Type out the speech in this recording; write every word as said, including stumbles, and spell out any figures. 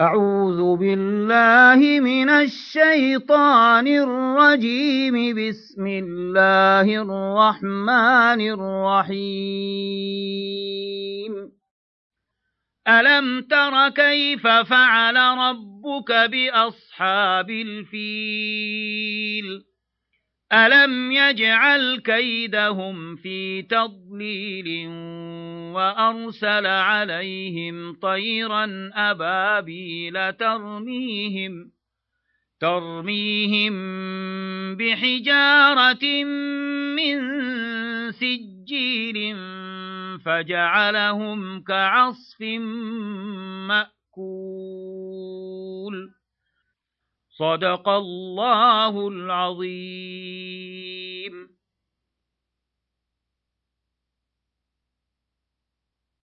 أعوذ بالله من الشيطان الرجيم. بسم الله الرحمن الرحيم. ألم تر كيف فعل ربك بأصحاب الفيل؟ ألم يجعل كيدهم في تضليل وأرسل عليهم طيرا أبابيل ترميهم ترميهم بحجارة من سجيل فجعلهم كعصف مأكول. صدق الله العظيم.